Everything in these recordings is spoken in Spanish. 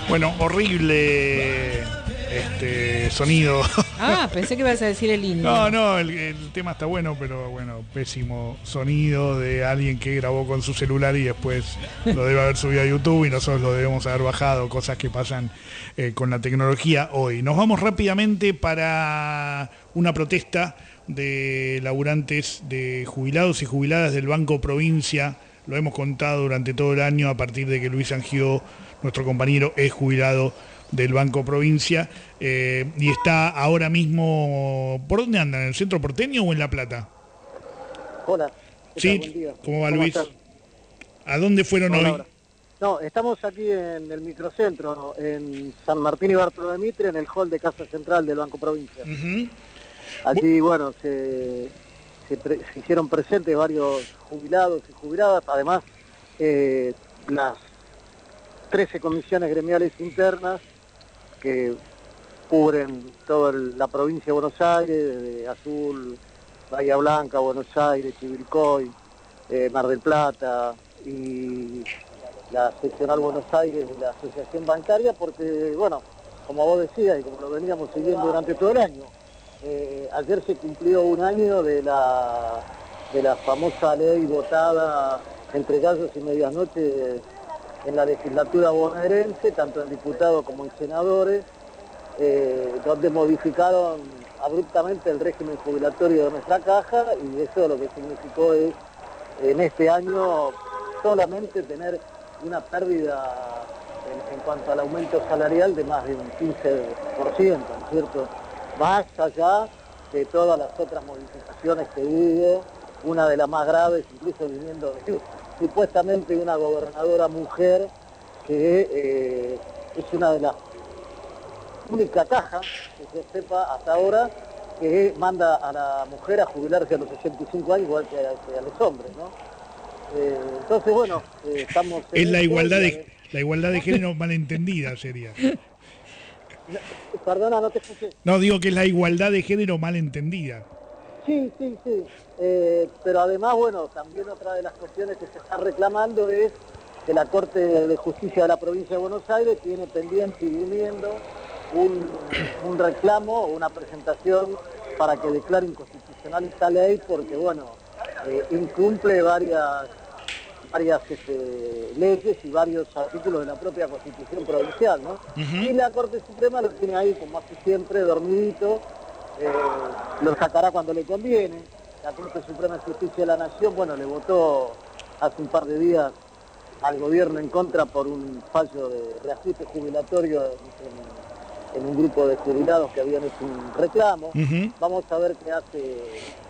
Bueno, horrible sonido. Ah, pensé que ibas a decir el indio. No, el tema está bueno, pero bueno, pésimo sonido de alguien que grabó con su celular y después lo debe haber subido a YouTube y nosotros lo debemos haber bajado, cosas que pasan con la tecnología hoy. Nos vamos rápidamente para una protesta de laburantes, de jubilados y jubiladas del Banco Provincia. Lo hemos contado durante todo el año a partir de que Luis Sangió, nuestro compañero, es jubilado del Banco Provincia y está ahora mismo. ¿Por dónde andan? ¿En el centro porteño o en La Plata? Hola. Sí, buen día. ¿Cómo va Luis? ¿A dónde fueron hoy? Hola. No, estamos aquí en el microcentro, en San Martín y Bartolomé Mitre, en el hall de Casa Central del Banco Provincia. Allí, bueno, se hicieron presentes varios jubilados y jubiladas, además las 13 comisiones gremiales internas que cubren toda la provincia de Buenos Aires, desde Azul, Bahía Blanca, Buenos Aires, Chivilcoy, Mar del Plata y la seccional Buenos Aires de la Asociación Bancaria, porque, bueno, como vos decías y como lo veníamos siguiendo durante todo el año, ayer se cumplió un año de la famosa ley votada entre gallos y medianoche en la legislatura bonaerense, tanto en diputados como en senadores, donde modificaron abruptamente el régimen jubilatorio de nuestra caja, y eso lo que significó es, en este año, solamente tener una pérdida en cuanto al aumento salarial de más de un 15%, ¿no es cierto? Más allá de todas las otras modificaciones que hubo, una de las más graves, incluso viniendo de supuestamente una gobernadora mujer, que es una de las únicas cajas, que se sepa hasta ahora, que manda a la mujer a jubilarse a los 65 años igual que a los hombres, ¿no? Entonces, bueno, estamos... Es la igualdad de género malentendida, sería. Perdona, no te escuché. No, digo que es la igualdad de género malentendida. Sí. Pero además, bueno, también otra de las cuestiones que se está reclamando es que la Corte de Justicia de la Provincia de Buenos Aires tiene pendiente y viniendo un reclamo, una presentación para que declare inconstitucional esta ley, porque, bueno, incumple varias leyes y varios artículos de la propia Constitución provincial, ¿no? Y la Corte Suprema lo tiene ahí, como hace siempre, dormidito, lo sacará cuando le conviene. La Corte Suprema de Justicia de la Nación, bueno, le votó hace un par de días al gobierno en contra por un fallo de reajuste jubilatorio en un grupo de jubilados que habían hecho un reclamo. Vamos a ver qué hace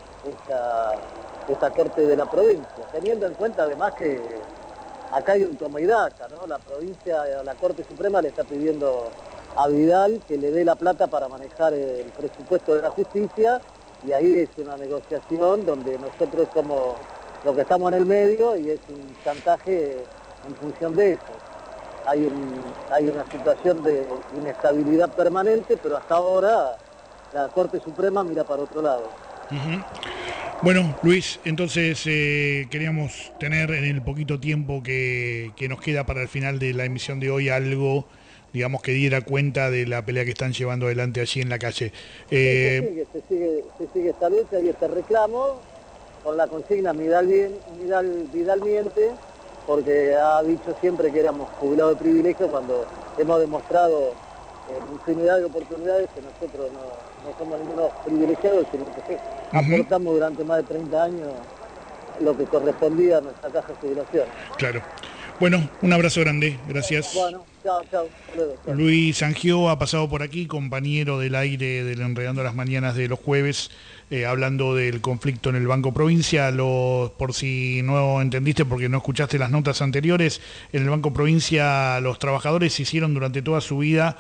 esta Corte de la provincia, teniendo en cuenta además que acá hay un toma y daca, ¿no? La provincia, la Corte Suprema le está pidiendo a Vidal que le dé la plata para manejar el presupuesto de la justicia, y ahí es una negociación donde nosotros somos los que estamos en el medio y es un chantaje en función de eso. Hay una situación de inestabilidad permanente, pero hasta ahora la Corte Suprema mira para otro lado. Bueno, Luis, entonces queríamos tener en el poquito tiempo que nos queda para el final de la emisión de hoy algo, digamos, que diera cuenta de la pelea que están llevando adelante allí en la calle. Se sigue esta lucha y este reclamo con la consigna Vidal miente, porque ha dicho siempre que éramos jubilados de privilegio, cuando hemos demostrado infinidad de oportunidades que nosotros no somos ningunos privilegiados, sino que aportamos durante más de 30 años lo que correspondía a nuestra caja de jubilación. Claro. Bueno, un abrazo grande, gracias. Bueno, chao. Luego, chao. Luis Sangió ha pasado por aquí, compañero del aire del Enredando las Mañanas de los jueves, hablando del conflicto en el Banco Provincia. Por si no entendiste porque no escuchaste las notas anteriores, en el Banco Provincia los trabajadores hicieron durante toda su vida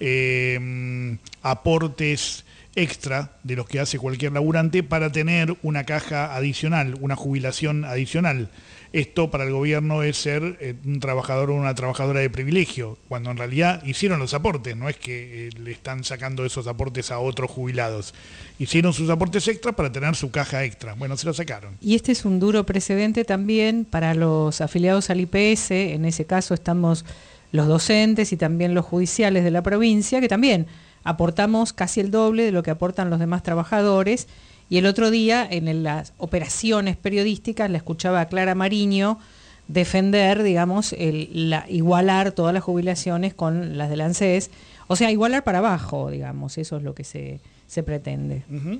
aportes extra de los que hace cualquier laburante para tener una caja adicional, una jubilación adicional. Esto para el gobierno es ser un trabajador o una trabajadora de privilegio, cuando en realidad hicieron los aportes, no es que le están sacando esos aportes a otros jubilados. Hicieron sus aportes extras para tener su caja extra. Bueno, se lo sacaron. Y este es un duro precedente también para los afiliados al IPS. En ese caso estamos los docentes y también los judiciales de la provincia, que también aportamos casi el doble de lo que aportan los demás trabajadores. Y el otro día, en las operaciones periodísticas, la escuchaba a Clara Mariño defender, digamos, igualar todas las jubilaciones con las del ANSES, o sea, igualar para abajo, digamos, eso es lo que se pretende. Uh-huh.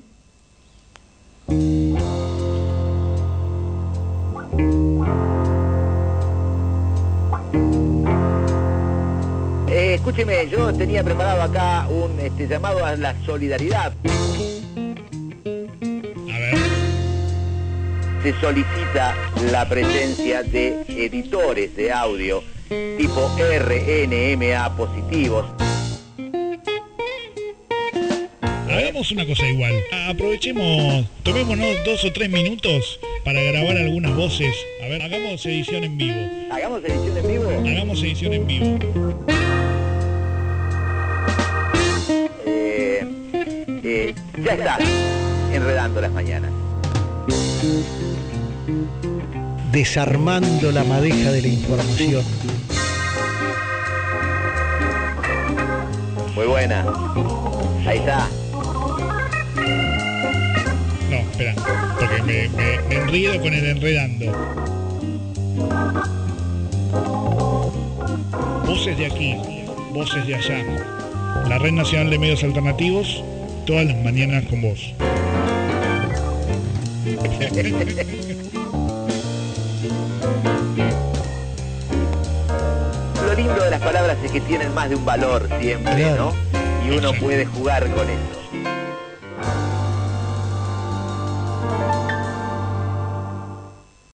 Escúcheme, yo tenía preparado acá un llamado a la solidaridad. A ver. Se solicita la presencia de editores de audio tipo RNMA positivos. Hagamos una cosa igual. Aprovechemos, tomémonos 2 o 3 minutos para grabar algunas voces. A ver, hagamos edición en vivo. ¿Hagamos edición en vivo? Hagamos edición en vivo. Ya está, enredando las mañanas. Desarmando la madeja de la información. Muy buena. Ahí está. No, espera, porque me enredo con el enredando. Voces de aquí, voces de allá. La Red Nacional de Medios Alternativos, todas las mañanas con vos. Lo lindo de las palabras es que tienen más de un valor siempre, Claro. ¿no? Y uno puede jugar con eso.